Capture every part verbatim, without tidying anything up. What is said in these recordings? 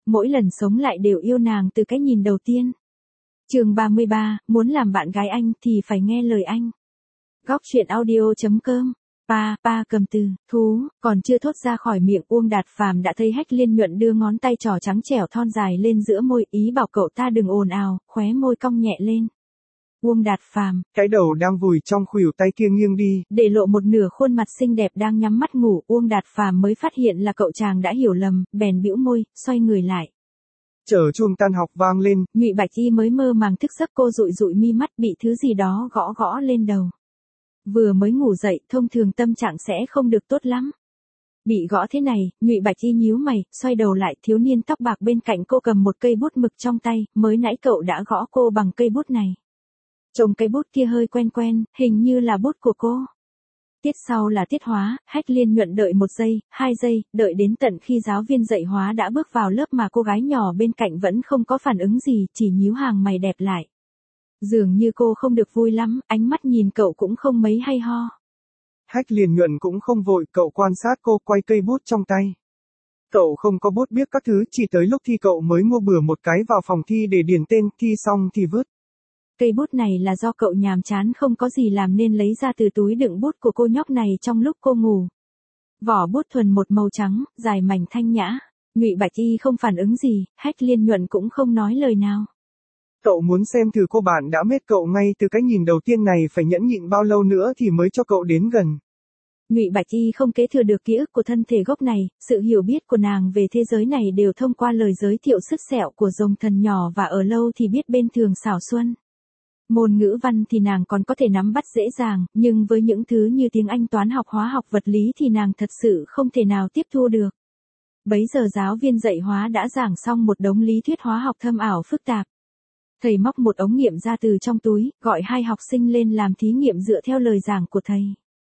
mỗi lần sống lại đều yêu nàng từ cái nhìn đầu tiên. Chương ba mươi ba, muốn làm bạn gái anh thì phải nghe lời anh. Góc truyện audio chấm com. Pa, pa cầm từ, thú, còn chưa thốt ra khỏi miệng Uông Đạt Phàm đã thấy Hách Liên Nhuận đưa ngón tay trỏ trắng trẻo thon dài lên giữa môi, ý bảo cậu ta đừng ồn ào, khóe môi cong nhẹ lên. Uông Đạt Phàm, cái đầu đang vùi trong khuỷu tay kia nghiêng đi, để lộ một nửa khuôn mặt xinh đẹp đang nhắm mắt ngủ, Uông Đạt Phàm mới phát hiện là cậu chàng đã hiểu lầm, bèn bĩu môi, xoay người lại. Chờ chuông tan học vang lên, Nhụy Bạch Y mới mơ màng thức giấc, cô dụi dụi mi mắt, bị thứ gì đó gõ gõ lên đầu. Vừa mới ngủ dậy, thông thường tâm trạng sẽ không được tốt lắm. Bị gõ thế này, Nhụy Bạch Y nhíu mày, xoay đầu lại, thiếu niên tóc bạc bên cạnh cô cầm một cây bút mực trong tay, mới nãy cậu đã gõ cô bằng cây bút này. Trông cây bút kia hơi quen quen, hình như là bút của cô. Tiết sau là tiết hóa, Hách Liên Nhuận đợi một giây, hai giây, đợi đến tận khi giáo viên dạy hóa đã bước vào lớp mà cô gái nhỏ bên cạnh vẫn không có phản ứng gì, chỉ nhíu hàng mày đẹp lại. Dường như cô không được vui lắm, ánh mắt nhìn cậu cũng không mấy hay ho. Hách Liên Nhuận cũng không vội, cậu quan sát cô quay cây bút trong tay. Cậu không có bút biếc các thứ, chỉ tới lúc thi cậu mới mua bừa một cái vào phòng thi để điền tên, thi xong thì vứt. Cây bút này là do cậu nhàm chán không có gì làm nên lấy ra từ túi đựng bút của cô nhóc này trong lúc cô ngủ. Vỏ bút thuần một màu trắng, dài mảnh thanh nhã. Nhụy Bạch Y không phản ứng gì, Hách Liên Nhuận cũng không nói lời nào. Cậu muốn xem thử cô bạn đã mết cậu ngay từ cái nhìn đầu tiên này phải nhẫn nhịn bao lâu nữa thì mới cho cậu đến gần. Nhụy Bạch Y không kế thừa được ký ức của thân thể gốc này, sự hiểu biết của nàng về thế giới này đều thông qua lời giới thiệu sứt sẹo của rồng thần nhỏ và ở lâu thì biết bên thường xảo xuân. Môn ngữ văn thì nàng còn có thể nắm bắt dễ dàng, nhưng với những thứ như tiếng Anh, toán học, hóa học, vật lý thì nàng thật sự không thể nào tiếp thu được. Bấy giờ giáo viên dạy hóa đã giảng xong một đống lý thuyết hóa học thâm ảo phức tạp. Thầy móc một ống nghiệm ra từ trong túi, gọi hai học sinh lên làm thí nghiệm dựa theo lời giảng của thầy.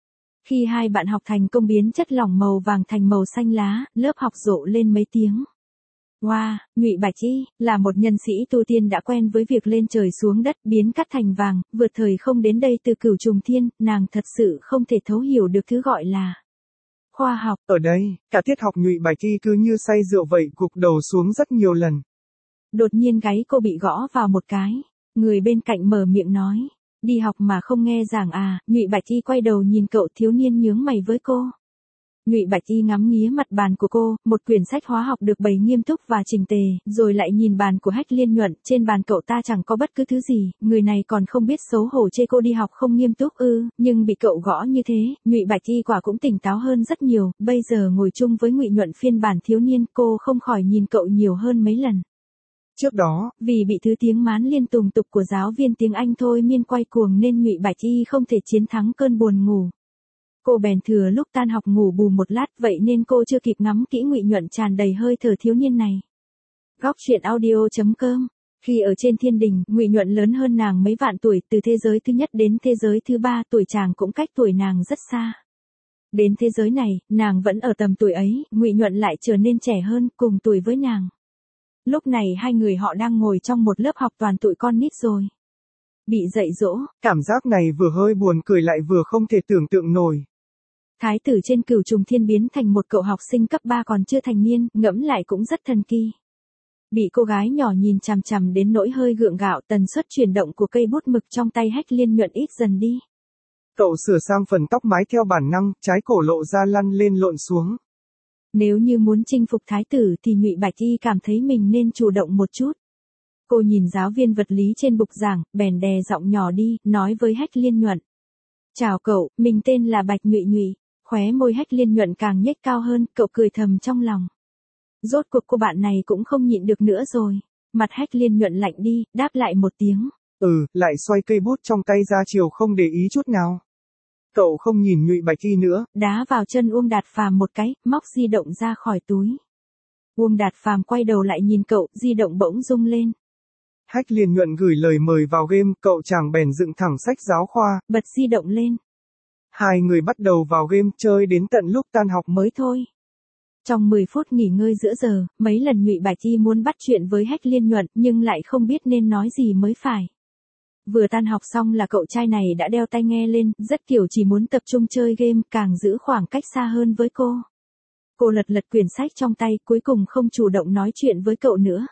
Khi hai bạn học thành công biến chất lỏng màu vàng thành màu xanh lá, lớp học rộ lên mấy tiếng. Wow, Nhụy Bạch Y, là một nhân sĩ tu tiên đã quen với việc lên trời xuống đất, biến cát thành vàng, vượt thời không đến đây từ cửu trùng thiên, nàng thật sự không thể thấu hiểu được thứ gọi là khoa học. Ở đây, cả tiết học Nhụy Bạch Y cứ như say rượu vậy, gục đầu xuống rất nhiều lần. Đột nhiên gáy cô bị gõ vào một cái, người bên cạnh mở miệng nói, đi học mà không nghe giảng à. Nhụy Bạch Y quay đầu nhìn cậu thiếu niên nhướng mày với cô. Nhụy Bạch Y ngắm nghía mặt bàn của cô, một quyển sách hóa học được bày nghiêm túc và chỉnh tề, rồi lại nhìn bàn của Hách Liên Nhuận, trên bàn cậu ta chẳng có bất cứ thứ gì, người này còn không biết xấu hổ chê cô đi học không nghiêm túc ư, nhưng bị cậu gõ như thế, Nhụy Bạch Y quả cũng tỉnh táo hơn rất nhiều, bây giờ ngồi chung với Ngụy Nhuận phiên bản thiếu niên, cô không khỏi nhìn cậu nhiều hơn mấy lần. Trước đó, vì bị thứ tiếng mán liên tùng tục của giáo viên tiếng Anh thôi miên quay cuồng nên Nhụy Bạch Y không thể chiến thắng cơn buồn ngủ. Cô bèn thừa lúc tan học ngủ bù một lát, vậy nên cô chưa kịp ngắm kỹ Ngụy Nhuận tràn đầy hơi thở thiếu niên này. Góc truyện audio chấm com. Khi ở trên thiên đình, Ngụy Nhuận lớn hơn nàng mấy vạn tuổi, từ thế giới thứ nhất đến thế giới thứ ba, tuổi chàng cũng cách tuổi nàng rất xa. Đến thế giới này, nàng vẫn ở tầm tuổi ấy, Ngụy Nhuận lại trở nên trẻ hơn, cùng tuổi với nàng. Lúc này hai người họ đang ngồi trong một lớp học toàn tụi con nít rồi. Bị dạy dỗ, cảm giác này vừa hơi buồn cười lại vừa không thể tưởng tượng nổi. Thái tử trên cửu trùng thiên biến thành một cậu học sinh cấp ba còn chưa thành niên, ngẫm lại cũng rất thần kỳ. Bị cô gái nhỏ nhìn chằm chằm đến nỗi hơi gượng gạo, tần suất chuyển động của cây bút mực trong tay Hách Liên Nhuận ít dần đi. Cậu sửa sang phần tóc mái theo bản năng, trái cổ lộ ra lăn lên lộn xuống. Nếu như muốn chinh phục thái tử thì Nhụy Bạch Y cảm thấy mình nên chủ động một chút. Cô nhìn giáo viên vật lý trên bục giảng, bèn đè giọng nhỏ đi, nói với Hách Liên Nhuận. Chào cậu, mình tên là Bạch Nhụy Nhụy. Khóe môi Hách Liên Nhuận càng nhếch cao hơn, cậu cười thầm trong lòng. Rốt cuộc cô bạn này cũng không nhịn được nữa rồi. Mặt Hách Liên Nhuận lạnh đi, đáp lại một tiếng. Ừ, lại xoay cây bút trong tay ra chiều không để ý chút nào. Cậu không nhìn Nhụy Bạch Y nữa. Đá vào chân Uông Đạt Phàm một cái, móc di động ra khỏi túi. Uông Đạt Phàm quay đầu lại nhìn cậu, di động bỗng rung lên. Hách Liên Nhuận gửi lời mời vào game, cậu chàng bèn dựng thẳng sách giáo khoa, bật di động lên. Hai người bắt đầu vào game chơi đến tận lúc tan học mới thôi. Trong mười phút nghỉ ngơi giữa giờ, mấy lần Nhụy Bạch Y muốn bắt chuyện với Hách Liên Nhuận nhưng lại không biết nên nói gì mới phải. Vừa tan học xong là cậu trai này đã đeo tai nghe lên, rất kiểu chỉ muốn tập trung chơi game, càng giữ khoảng cách xa hơn với cô. Cô lật lật quyển sách trong tay, cuối cùng không chủ động nói chuyện với cậu nữa.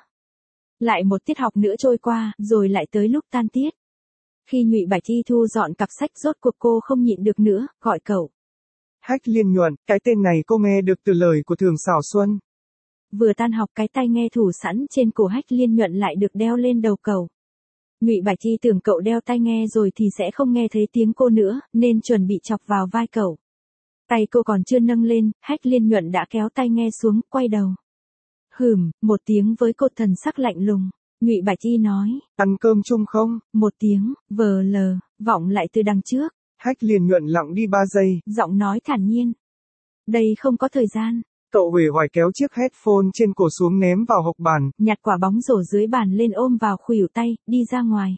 Lại một tiết học nữa trôi qua, rồi lại tới lúc tan tiết. Khi Nhụy Bạch Chi thu dọn cặp sách rốt cuộc cô không nhịn được nữa, gọi cậu. Hách Liên Nhuận, cái tên này cô nghe được từ lời của Thường Sảo Xuân. Vừa tan học cái tai nghe thủ sẵn trên cổ Hách Liên Nhuận lại được đeo lên đầu cậu. Nhụy Bạch Chi tưởng cậu đeo tai nghe rồi thì sẽ không nghe thấy tiếng cô nữa, nên chuẩn bị chọc vào vai cậu. Tay cô còn chưa nâng lên, Hách Liên Nhuận đã kéo tai nghe xuống, quay đầu. Hừm, một tiếng với cô thần sắc lạnh lùng. Nhụy Bạch Chi nói. Ăn cơm chung không? Một tiếng, vờ lờ, vọng lại từ đằng trước. Hách Liên Nhuận lặng đi ba giây. Giọng nói thản nhiên. Đây không có thời gian. Cậu uể oải kéo chiếc headphone trên cổ xuống ném vào hộc bàn. Nhặt quả bóng rổ dưới bàn lên ôm vào khuỷu tay, đi ra ngoài.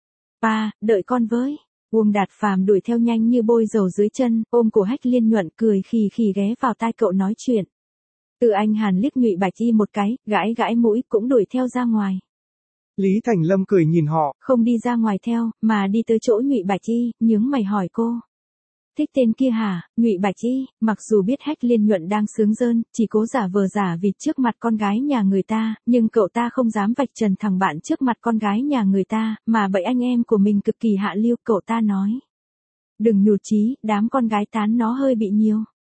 Pa, đợi con với. Uông Đạt Phàm đuổi theo nhanh như bôi dầu dưới chân, ôm cổ Hách Liên Nhuận cười khì khì ghé vào tai cậu nói chuyện. Từ Anh Hàn liếc Nhụy Bạch Chi một cái, gãi gãi mũi cũng đuổi theo ra ngoài. Lý Thành Lâm cười nhìn họ. Không đi ra ngoài theo, mà đi tới chỗ Nhụy Bạch Chi, nhướng mày hỏi cô. Thích tên kia hả? Nhụy Bạch Chi, mặc dù biết Hách Liên Nhuận đang sướng rơn, chỉ cố giả vờ giả vịt trước mặt con gái nhà người ta, nhưng cậu ta không dám vạch trần thằng bạn trước mặt con gái nhà người ta, mà bậy anh em của mình cực kỳ hạ lưu, cậu ta nói. Đừng nhụt chí, đám con gái tán nó hơi bị nhiều.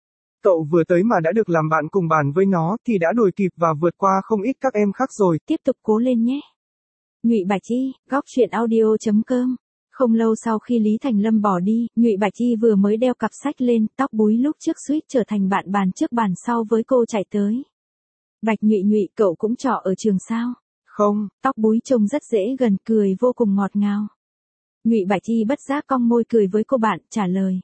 Cậu vừa tới mà đã được làm bạn cùng bàn với nó thì đã đuổi kịp và vượt qua không ít các em khác rồi. Tiếp tục cố lên nhé. Nhụy Bạch Chi, góc truyện audio chấm com. Không lâu sau khi Lý Thành Lâm bỏ đi, Nhụy Bạch Chi vừa mới đeo cặp sách lên, tóc búi lúc trước suýt trở thành bạn bàn trước bàn sau với cô chạy tới. Bạch Nhụy Nhụy, cậu cũng trọ ở trường sao? Không. Tóc búi trông rất dễ gần, cười vô cùng ngọt ngào. Nhụy Bạch Chi bất giác cong môi cười với cô bạn, trả lời.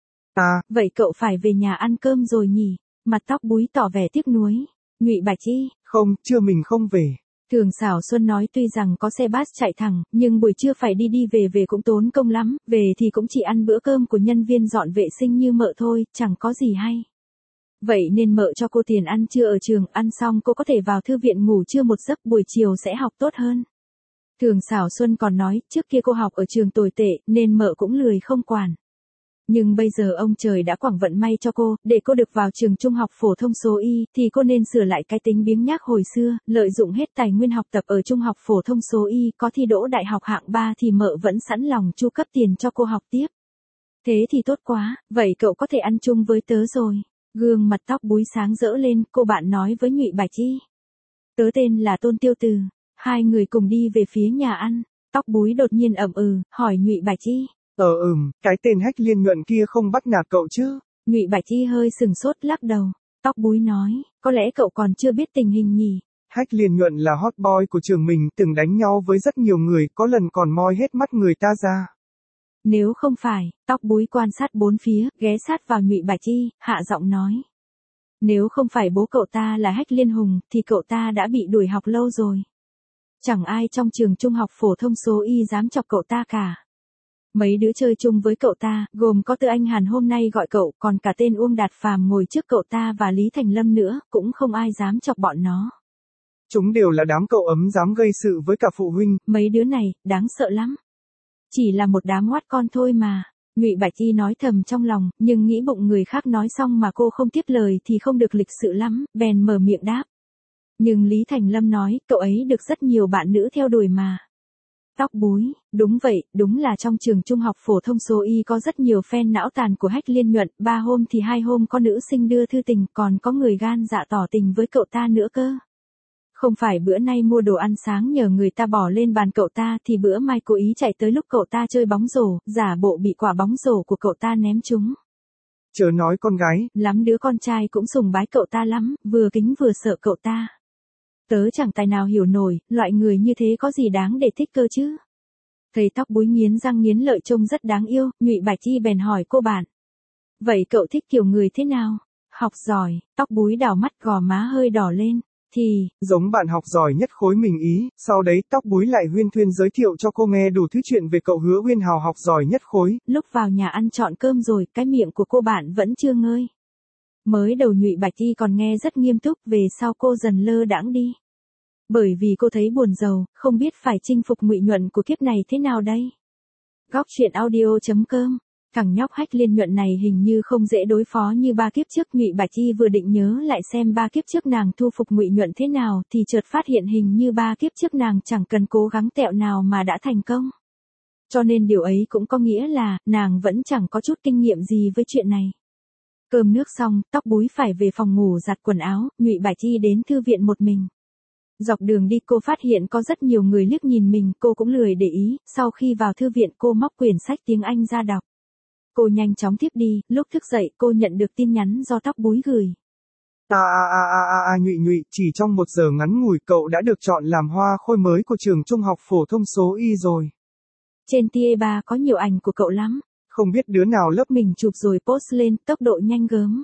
À, vậy cậu phải về nhà ăn cơm rồi nhỉ? Mặt tóc búi tỏ vẻ tiếc nuối. Nhụy Bạch Chi. Không, trưa mình không về. Thường Sảo Xuân nói tuy rằng có xe bus chạy thẳng, nhưng buổi trưa phải đi đi về về cũng tốn công lắm, về thì cũng chỉ ăn bữa cơm của nhân viên dọn vệ sinh như mợ thôi, chẳng có gì hay. Vậy nên mợ cho cô tiền ăn trưa ở trường, ăn xong cô có thể vào thư viện ngủ trưa một giấc, buổi chiều sẽ học tốt hơn. Thường Sảo Xuân còn nói, trước kia cô học ở trường tồi tệ, nên mợ cũng lười không quản. Nhưng bây giờ ông trời đã quảng vận may cho cô, để cô được vào trường trung học phổ thông số Y, thì cô nên sửa lại cái tính biếng nhác hồi xưa, lợi dụng hết tài nguyên học tập ở trung học phổ thông số Y, có thi đỗ đại học hạng ba thì mợ vẫn sẵn lòng chu cấp tiền cho cô học tiếp. Thế thì tốt quá, vậy cậu có thể ăn chung với tớ rồi. Gương mặt tóc búi sáng rỡ lên, cô bạn nói với Nhụy Bạch Chi. Tớ tên là Tôn Tiêu Từ. Hai người cùng đi về phía nhà ăn. Tóc búi đột nhiên ậm ừ, hỏi Nhụy Bạch Chi. Ờ ừm, cái tên Hách Liên Nhuận kia không bắt nạt cậu chứ? Nhụy Bạch Chi hơi sừng sốt lắc đầu. Tóc búi nói, có lẽ cậu còn chưa biết tình hình nhỉ. Hách Liên Nhuận là hot boy của trường mình, từng đánh nhau với rất nhiều người, có lần còn moi hết mắt người ta ra. Nếu không phải, tóc búi quan sát bốn phía, ghé sát vào Nhụy Bạch Chi, hạ giọng nói. Nếu không phải bố cậu ta là Hách Liên Hùng, thì cậu ta đã bị đuổi học lâu rồi. Chẳng ai trong trường trung học phổ thông số Y dám chọc cậu ta cả. Mấy đứa chơi chung với cậu ta, gồm có Từ Anh Hàn hôm nay gọi cậu, còn cả tên Uông Đạt Phàm ngồi trước cậu ta và Lý Thành Lâm nữa, cũng không ai dám chọc bọn nó. Chúng đều là đám cậu ấm dám gây sự với cả phụ huynh. Mấy đứa này, đáng sợ lắm. Chỉ là một đám oát con thôi mà. Nhụy Bạch Chi nói thầm trong lòng, nhưng nghĩ bụng người khác nói xong mà cô không tiếp lời thì không được lịch sự lắm, bèn mở miệng đáp. Nhưng Lý Thành Lâm nói, cậu ấy được rất nhiều bạn nữ theo đuổi mà. Tóc búi, đúng vậy, đúng là trong trường trung học phổ thông số Y có rất nhiều fan não tàn của Hách Liên Nhuận, ba hôm thì hai hôm có nữ sinh đưa thư tình, còn có người gan dạ tỏ tình với cậu ta nữa cơ. Không phải bữa nay mua đồ ăn sáng nhờ người ta bỏ lên bàn cậu ta thì bữa mai cố ý chạy tới lúc cậu ta chơi bóng rổ, giả bộ bị quả bóng rổ của cậu ta ném trúng. Chớ nói con gái. Lắm đứa con trai cũng sùng bái cậu ta lắm, vừa kính vừa sợ cậu ta. Tớ chẳng tài nào hiểu nổi, loại người như thế có gì đáng để thích cơ chứ. Thấy tóc búi nghiến răng nghiến lợi trông rất đáng yêu, Nhụy Bạch Chi bèn hỏi cô bạn. Vậy cậu thích kiểu người thế nào? Học giỏi, tóc búi đảo mắt gò má hơi đỏ lên. Thì, giống bạn học giỏi nhất khối mình ý, sau đấy tóc búi lại huyên thuyên giới thiệu cho cô nghe đủ thứ chuyện về cậu Hứa Uyên Hào học giỏi nhất khối. Lúc vào nhà ăn chọn cơm rồi, cái miệng của cô bạn vẫn chưa ngơi. Mới đầu Nhụy Bạch Chi còn nghe rất nghiêm túc, về sau cô dần lơ đãng đi. Bởi vì cô thấy buồn rầu, không biết phải chinh phục Ngụy Nhuận của kiếp này thế nào đây. Góc truyện audio chấm com Thằng nhóc Hách Liên Nhuận này hình như không dễ đối phó như ba kiếp trước. Ngụy Bạch Chi vừa định nhớ lại xem ba kiếp trước nàng thu phục Ngụy Nhuận thế nào thì chợt phát hiện hình như ba kiếp trước nàng chẳng cần cố gắng tẹo nào mà đã thành công. Cho nên điều ấy cũng có nghĩa là nàng vẫn chẳng có chút kinh nghiệm gì với chuyện này. Cơm nước xong, tóc búi phải về phòng ngủ giặt quần áo, Ngụy Bạch Chi đến thư viện một mình. Dọc đường đi cô phát hiện có rất nhiều người liếc nhìn mình, cô cũng lười để ý, sau khi vào thư viện cô móc quyển sách tiếng Anh ra đọc. Cô nhanh chóng tiếp đi, lúc thức dậy cô nhận được tin nhắn do tóc búi gửi. À à à à à à Nhụy Nhụy, chỉ trong một giờ ngắn ngủi cậu đã được chọn làm hoa khôi mới của trường trung học phổ thông số Y rồi. Trên tia ba có nhiều ảnh của cậu lắm. Không biết đứa nào lớp Mình chụp rồi post lên, tốc độ nhanh gớm.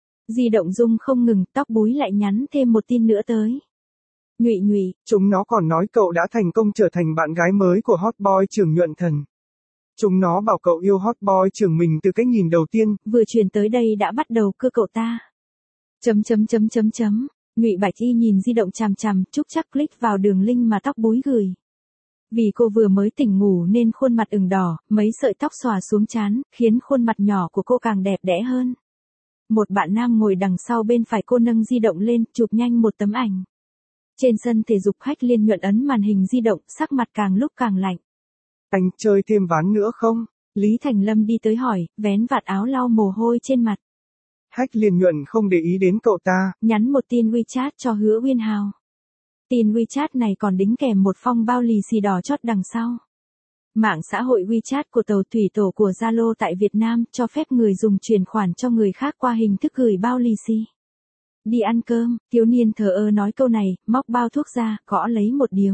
Di động rung không ngừng, tóc búi lại nhắn thêm một tin nữa tới. Nhụy Nhụy, chúng nó còn nói cậu đã thành công trở thành bạn gái mới của hot boy trường Nhuận Thần. Chúng nó bảo cậu yêu hot boy trường mình từ cái nhìn đầu tiên. Vừa truyền tới đây đã bắt đầu cưa cậu ta. Chấm chấm chấm chấm chấm. Ngụy Bạch Y nhìn di động chằm chằm, chúc chắc click vào đường link mà tóc búi gửi. Vì cô vừa mới tỉnh ngủ nên khuôn mặt ửng đỏ, mấy sợi tóc xòa xuống trán, khiến khuôn mặt nhỏ của cô càng đẹp đẽ hơn. Một bạn nam ngồi đằng sau bên phải cô nâng di động lên, chụp nhanh một tấm ảnh. Trên sân thể dục Hách Liên Nhuận ấn màn hình di động, sắc mặt càng lúc càng lạnh. Anh chơi thêm ván nữa không? Lý Thành Lâm đi tới hỏi, vén vạt áo lau mồ hôi trên mặt. Hách Liên Nhuận không để ý đến cậu ta. Nhắn một tin WeChat cho Hứa Uyên Hào. Tin WeChat này còn đính kèm một phong bao lì xì đỏ chót đằng sau. Mạng xã hội WeChat của tàu thủy tổ của Zalo tại Việt Nam cho phép người dùng chuyển khoản cho người khác qua hình thức gửi bao lì xì. Đi ăn cơm, thiếu niên thờ ơ nói câu này, móc bao thuốc ra, gõ lấy một điếu.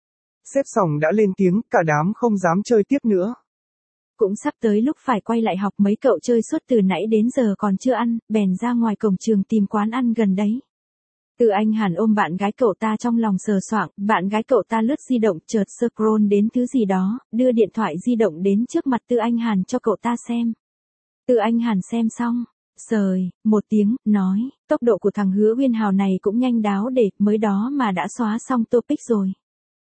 Sếp Sòng đã lên tiếng, cả đám không dám chơi tiếp nữa. Cũng sắp tới lúc phải quay lại học, mấy cậu chơi suốt từ nãy đến giờ còn chưa ăn, bèn ra ngoài cổng trường tìm quán ăn gần đấy. Từ Anh Hàn ôm bạn gái cậu ta trong lòng sờ soạng, bạn gái cậu ta lướt di động chợt scroll đến thứ gì đó, đưa điện thoại di động đến trước mặt Từ Anh Hàn cho cậu ta xem. Từ Anh Hàn xem xong, sời, một tiếng, nói, tốc độ của thằng Hứa Uyên Hào này cũng nhanh đáo để, mới đó mà đã xóa xong topic rồi.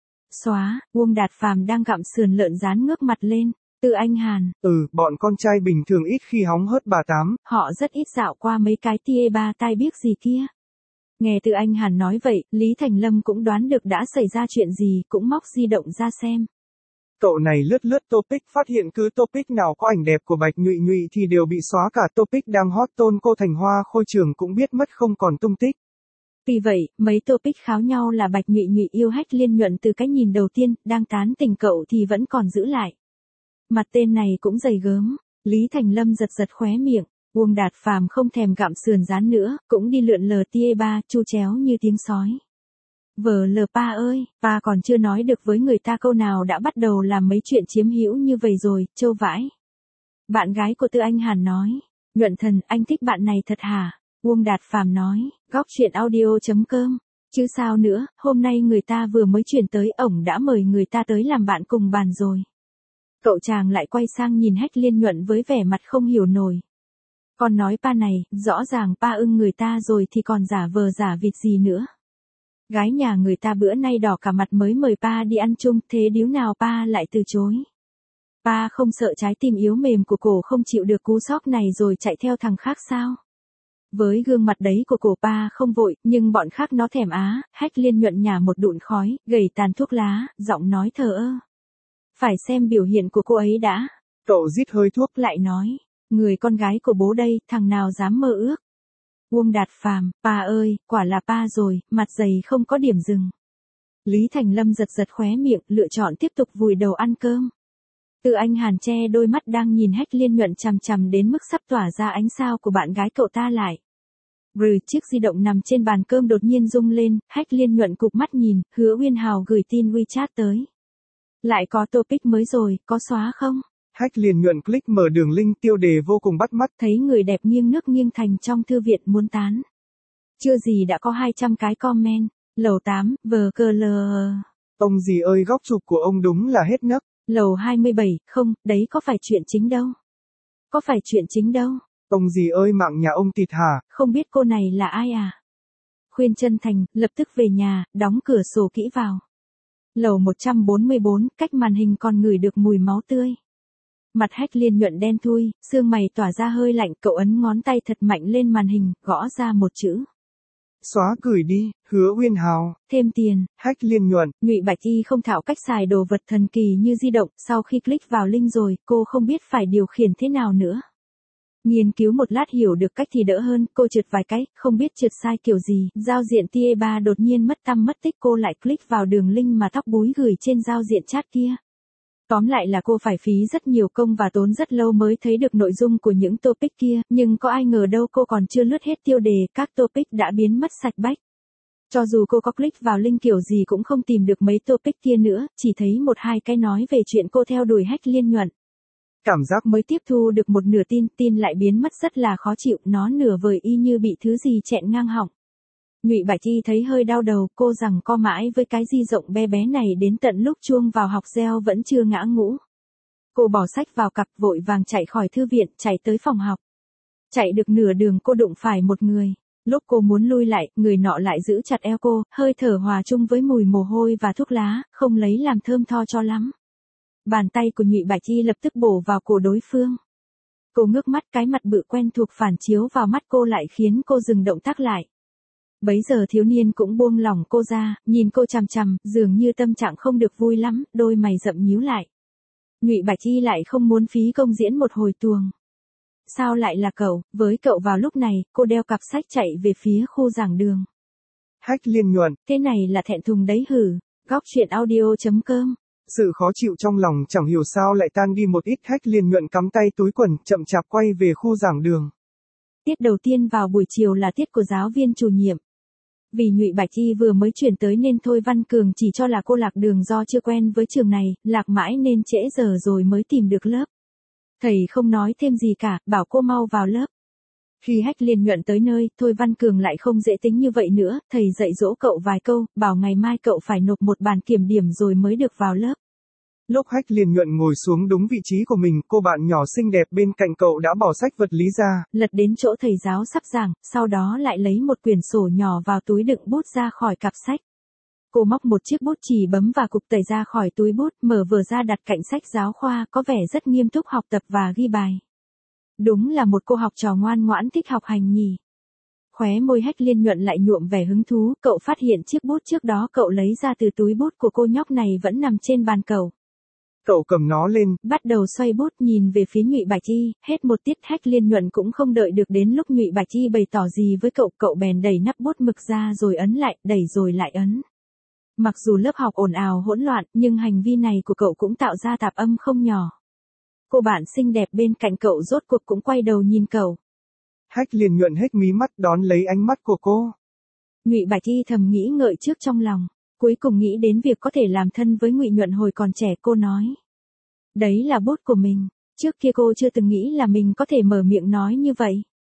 Xóa, Uông Đạt Phàm đang gặm sườn lợn rán ngước mặt lên. Từ Anh Hàn. Ừ, bọn con trai bình thường ít khi hóng hớt bà tám. Họ rất ít dạo qua mấy cái tia ba tai biếc gì kia. Nghe Từ Anh Hàn nói vậy, Lý Thành Lâm cũng đoán được đã xảy ra chuyện gì, cũng móc di động ra xem. Cậu này lướt lướt topic, phát hiện cứ topic nào có ảnh đẹp của Bạch Nhụy Nhụy thì đều bị xóa, cả topic đang hot tôn cô thành hoa khôi trường cũng biết mất không còn tung tích. Vì vậy, mấy topic kháo nhau là Bạch Nhụy Nhụy yêu Hách Liên Nhuận từ cái nhìn đầu tiên, đang tán tỉnh cậu thì vẫn còn giữ lại. Mặt tên này cũng dày gớm, Lý Thành Lâm giật giật khóe miệng, Uông Đạt Phàm không thèm gặm sườn rán nữa, cũng đi lượn lờ tia ba, chu chéo như tiếng sói. Vờ lờ pa ơi, pa còn chưa nói được với người ta câu nào đã bắt đầu làm mấy chuyện chiếm hữu như vậy rồi, trâu vãi. Bạn gái của Từ Anh Hàn nói, Nhuận Thần, anh thích bạn này thật hả? Uông Đạt Phàm nói, góc chuyện audio chấm com. Chứ sao nữa, hôm nay người ta vừa mới chuyển tới, ổng đã mời người ta tới làm bạn cùng bàn rồi. Cậu chàng lại quay sang nhìn Hách Liên Nhuận với vẻ mặt không hiểu nổi. Còn nói pa này, rõ ràng pa ưng người ta rồi thì còn giả vờ giả vịt gì nữa. Gái nhà người ta bữa nay đỏ cả mặt mới mời pa đi ăn chung, thế điếu nào pa lại từ chối. Pa không sợ trái tim yếu mềm của cổ không chịu được cú sốc này rồi chạy theo thằng khác sao? Với gương mặt đấy của cổ pa không vội, nhưng bọn khác nó thèm á. Hách Liên Nhuận nhả một đụn khói, gầy tàn thuốc lá, giọng nói thờ ơ. Phải xem biểu hiện của cô ấy đã. Cậu rít hơi thuốc lại nói, người con gái của bố đây, thằng nào dám mơ ước. Uông Đạt Phàm, pa ơi, quả là pa rồi, mặt dày không có điểm dừng. Lý Thành Lâm giật giật khóe miệng, lựa chọn tiếp tục vùi đầu ăn cơm. Từ Anh Hàn che đôi mắt đang nhìn Hách Liên Nhuận chằm chằm đến mức sắp tỏa ra ánh sao của bạn gái cậu ta lại. Rừ, chiếc di động nằm trên bàn cơm đột nhiên rung lên, Hách Liên Nhuận cụp mắt nhìn, Hứa Uyên Hào gửi tin WeChat tới. Lại có topic mới rồi, có xóa không? Hách Liên Nhuận click mở đường link, tiêu đề vô cùng bắt mắt. Thấy người đẹp nghiêng nước nghiêng thành trong thư viện muốn tán. Chưa gì đã có hai trăm cái comment. Lầu tám, vờ cờ lờ. Ông gì ơi, góc chụp của ông đúng là hết nấc. Lầu hai mươi bảy, không, đấy có phải chuyện chính đâu. Có phải chuyện chính đâu. Ông gì ơi, mạng nhà ông tịt hả? Không biết cô này là ai à? Khuyên chân thành, lập tức về nhà, đóng cửa sổ kỹ vào. Lầu một trăm bốn mươi bốn, cách màn hình còn ngửi được mùi máu tươi. Mặt Hách Liên Nhuận đen thui, xương mày tỏa ra hơi lạnh, cậu ấn ngón tay thật mạnh lên màn hình, gõ ra một chữ. Xóa gửi đi, Hứa Uyên Hào. Thêm tiền. Hách Liên Nhuận. Ngụy Bạch Y không thạo cách xài đồ vật thần kỳ như di động, sau khi click vào link rồi, cô không biết phải điều khiển thế nào nữa. Nghiên cứu một lát hiểu được cách thì đỡ hơn, cô trượt vài cái, không biết trượt sai kiểu gì, giao diện T A ba đột nhiên mất tăm mất tích, cô lại click vào đường link mà tóc búi gửi trên giao diện chat kia. Tóm lại là cô phải phí rất nhiều công và tốn rất lâu mới thấy được nội dung của những topic kia, nhưng có ai ngờ đâu cô còn chưa lướt hết tiêu đề, các topic đã biến mất sạch bách. Cho dù cô có click vào link kiểu gì cũng không tìm được mấy topic kia nữa, chỉ thấy một hai cái nói về chuyện cô theo đuổi Hách Liên Nhuận. Cảm giác mới tiếp thu được một nửa tin, tin lại biến mất rất là khó chịu, nó nửa vời y như bị thứ gì chẹn ngang họng. Ngụy Bạch Y thấy hơi đau đầu, cô rằng co mãi với cái di rộng bé bé này đến tận lúc chuông vào học reo vẫn chưa ngã ngũ. Cô bỏ sách vào cặp vội vàng chạy khỏi thư viện, chạy tới phòng học. Chạy được nửa đường cô đụng phải một người. Lúc cô muốn lui lại, người nọ lại giữ chặt eo cô, hơi thở hòa chung với mùi mồ hôi và thuốc lá, không lấy làm thơm tho cho lắm. Bàn tay của Ngụy Bạch Y lập tức bổ vào cổ đối phương. Cô ngước mắt, cái mặt bự quen thuộc phản chiếu vào mắt cô lại khiến cô dừng động tác lại. Bấy giờ thiếu niên cũng buông lỏng cô ra, nhìn cô chằm chằm, dường như tâm trạng không được vui lắm, đôi mày rậm nhíu lại. Ngụy Bạch Y lại không muốn phí công diễn một hồi tuồng. Sao lại là cậu? Với cậu vào lúc này, cô đeo cặp sách chạy về phía khu giảng đường. Hách Liên Nhuận. Thế này là thẹn thùng đấy hử? Góc truyện audio chấm com. Sự khó chịu trong lòng chẳng hiểu sao lại tan đi một ít. Hách Liên Nhuận cắm tay túi quần, chậm chạp quay về khu giảng đường. Tiết đầu tiên vào buổi chiều là tiết của giáo viên chủ nhiệm. Vì Ngụy Bạch Y vừa mới chuyển tới nên Thôi Văn Cường chỉ cho là cô lạc đường do chưa quen với trường này, lạc mãi nên trễ giờ rồi mới tìm được lớp. Thầy không nói thêm gì cả, bảo cô mau vào lớp. Khi Hách Liên Nhuận tới nơi, Thôi Văn Cường lại không dễ tính như vậy nữa, thầy dạy dỗ cậu vài câu, bảo ngày mai cậu phải nộp một bản kiểm điểm rồi mới được vào lớp. Lúc Hách Liên Nhuận ngồi xuống đúng vị trí của mình, cô bạn nhỏ xinh đẹp bên cạnh cậu đã bỏ sách vật lý ra, lật đến chỗ thầy giáo sắp giảng, sau đó lại lấy một quyển sổ nhỏ vào túi đựng bút ra khỏi cặp sách. Cô móc một chiếc bút chì bấm và cục tẩy ra khỏi túi bút, mở vừa ra đặt cạnh sách giáo khoa, có vẻ rất nghiêm túc học tập và ghi bài. Đúng là một cô học trò ngoan ngoãn thích học hành nhỉ. Khóe môi Hách Liên Nhuận lại nhuộm vẻ hứng thú, cậu phát hiện chiếc bút trước đó cậu lấy ra từ túi bút của cô nhóc này vẫn nằm trên bàn cậu. Cậu cầm nó lên, bắt đầu xoay bút nhìn về phía Ngụy Bạch Y, hết một tiết Hách Liên Nhuận cũng không đợi được đến lúc Ngụy Bạch Y bày tỏ gì với cậu, cậu bèn đẩy nắp bút mực ra rồi ấn lại, đẩy rồi lại ấn. Mặc dù lớp học ồn ào hỗn loạn, nhưng hành vi này của cậu cũng tạo ra tạp âm không nhỏ. Cô bạn xinh đẹp bên cạnh cậu rốt cuộc cũng quay đầu nhìn cậu. Hách Liên Nhuận hết mí mắt đón lấy ánh mắt của cô. Ngụy Bạch Y thầm nghĩ ngợi trước trong lòng, cuối cùng nghĩ đến việc có thể làm thân với Ngụy Nhuận hồi còn trẻ, cô nói. Đấy là bút của mình, trước kia cô chưa từng nghĩ là mình có thể mở miệng nói như vậy.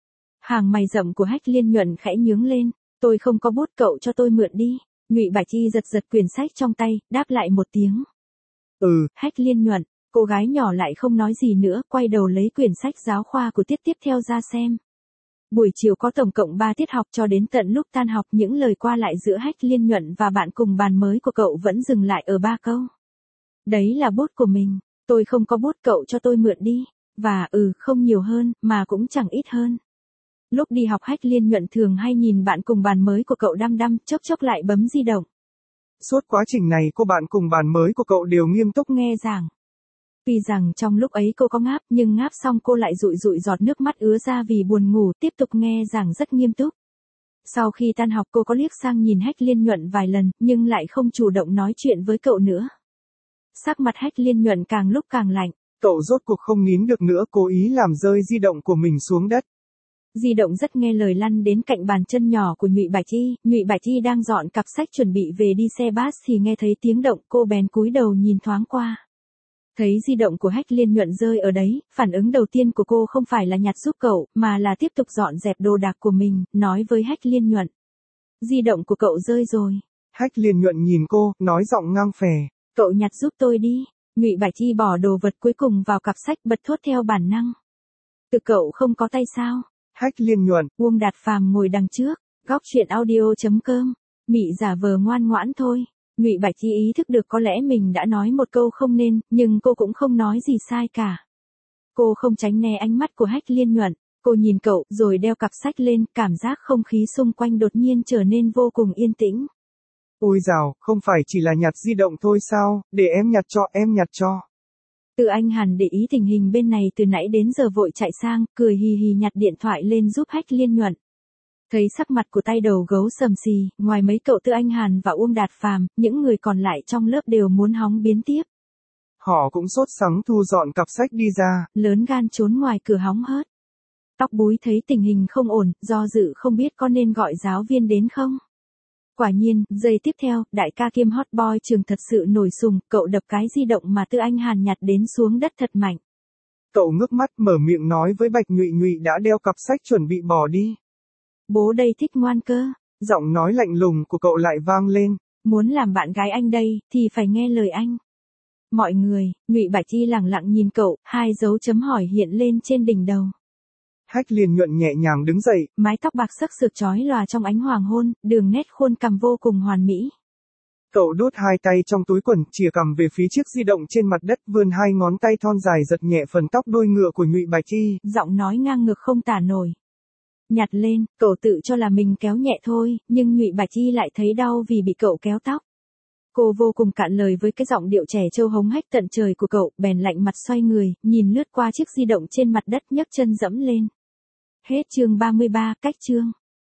Hàng mày rậm của Hách Liên Nhuận khẽ nhướng lên, tôi không có bút, cậu cho tôi mượn đi. Ngụy Bạch Y giật giật quyển sách trong tay, đáp lại một tiếng. Ừ. Hách Liên Nhuận, cô gái nhỏ lại không nói gì nữa, quay đầu lấy quyển sách giáo khoa của tiết tiếp theo ra xem. Buổi chiều có tổng cộng ba tiết học, cho đến tận lúc tan học những lời qua lại giữa Hách Liên Nhuận và bạn cùng bàn mới của cậu vẫn dừng lại ở ba câu. Đấy là bút của mình, tôi không có bút, cậu cho tôi mượn đi. Và ừ, không nhiều hơn, mà cũng chẳng ít hơn. Lúc đi học Hách Liên Nhuận thường hay nhìn bạn cùng bàn mới của cậu đăm đăm, chốc chốc lại bấm di động. Suốt quá trình này cô bạn cùng bàn mới của cậu đều nghiêm túc nghe giảng. Tuy rằng trong lúc ấy cô có ngáp, nhưng ngáp xong cô lại dụi dụi giọt nước mắt ứa ra vì buồn ngủ, tiếp tục nghe giảng rất nghiêm túc. Sau khi tan học cô có liếc sang nhìn Hách Liên Nhuận vài lần, nhưng lại không chủ động nói chuyện với cậu nữa. Sắc mặt Hách Liên Nhuận càng lúc càng lạnh. Cậu rốt cuộc không nín được nữa, cố ý làm rơi di động của mình xuống đất. Di động rất nghe lời lăn đến cạnh bàn chân nhỏ của Ngụy Bạch Y, Ngụy Bạch Y đang dọn cặp sách chuẩn bị về đi xe bus thì nghe thấy tiếng động, cô bèn cúi đầu nhìn thoáng qua. Thấy di động của Hách Liên Nhuận rơi ở đấy, phản ứng đầu tiên của cô không phải là nhặt giúp cậu, mà là tiếp tục dọn dẹp đồ đạc của mình, nói với Hách Liên Nhuận. Di động của cậu rơi rồi. Hách Liên Nhuận nhìn cô, nói giọng ngang phè. Cậu nhặt giúp tôi đi. Ngụy Bạch Y bỏ đồ vật cuối cùng vào cặp sách, bật thốt theo bản năng. Từ cậu không có tay sao? Hách Liên Nhuận. Uông Đạt Phàm ngồi đằng trước. Góc truyện audio chấm com. Mị giả vờ ngoan ngoãn thôi. Ngụy Bạch Y ý thức được có lẽ mình đã nói một câu không nên, nhưng cô cũng không nói gì sai cả. Cô không tránh né ánh mắt của Hách Liên Nhuận, cô nhìn cậu rồi đeo cặp sách lên, cảm giác không khí xung quanh đột nhiên trở nên vô cùng yên tĩnh. Ôi dào, không phải chỉ là nhặt di động thôi sao, để em nhặt cho, em nhặt cho. Từ Anh Hàn để ý tình hình bên này từ nãy đến giờ vội chạy sang, cười hì hì nhặt điện thoại lên giúp Hách Liên Nhuận. Thấy sắc mặt của tay đầu gấu sầm xì, ngoài mấy cậu Từ Anh Hàn và Uông Đạt Phàm, những người còn lại trong lớp đều muốn hóng biến tiếp. Họ cũng sốt sắng thu dọn cặp sách đi ra. Lớn gan trốn ngoài cửa hóng hớt. Tóc búi thấy tình hình không ổn, do dự không biết có nên gọi giáo viên đến không. Quả nhiên, giây tiếp theo, đại ca kiêm hot boy trường thật sự nổi sùng, cậu đập cái di động mà Từ Anh Hàn nhặt đến xuống đất thật mạnh. Cậu ngước mắt mở miệng nói với Bạch Nhụy Nhụy đã đeo cặp sách chuẩn bị bỏ đi. Bố đây thích ngoan cơ. Giọng nói lạnh lùng của cậu lại vang lên. Muốn làm bạn gái anh đây, thì phải nghe lời anh. Mọi người, Nhụy Bạch Chi lẳng lặng nhìn cậu, hai dấu chấm hỏi hiện lên trên đỉnh đầu. Hách Liên Nhuận nhẹ nhàng đứng dậy. Mái tóc bạc sắc sược chói lòa trong ánh hoàng hôn, đường nét khuôn cằm vô cùng hoàn mỹ. Cậu đút hai tay trong túi quần, chìa cằm về phía chiếc di động trên mặt đất, vươn hai ngón tay thon dài giật nhẹ phần tóc đuôi ngựa của Nhụy Bạch Chi. Giọng nói ngang ngược không tả nổi. Nhặt lên, cậu tự cho là mình kéo nhẹ thôi, nhưng Nhụy Bạch Chi lại thấy đau vì bị cậu kéo tóc. Cô vô cùng cạn lời với cái giọng điệu trẻ trâu hống hách tận trời của cậu, bèn lạnh mặt xoay người, nhìn lướt qua chiếc di động trên mặt đất nhấc chân dẫm lên. Hết chương ba mươi ba, cách chương.